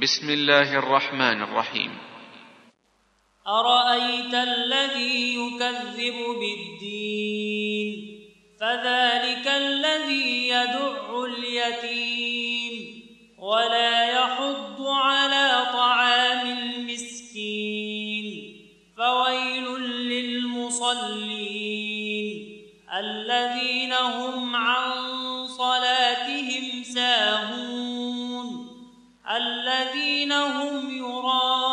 بسم الله الرحمن الرحيم. أرأيت الذي يكذب بالدين فذلك الذي يدع اليتيم ولا يحض على طعام المسكين فويل للمصلين الذين هم عن صلاتهم ساهون الذين هم يراءون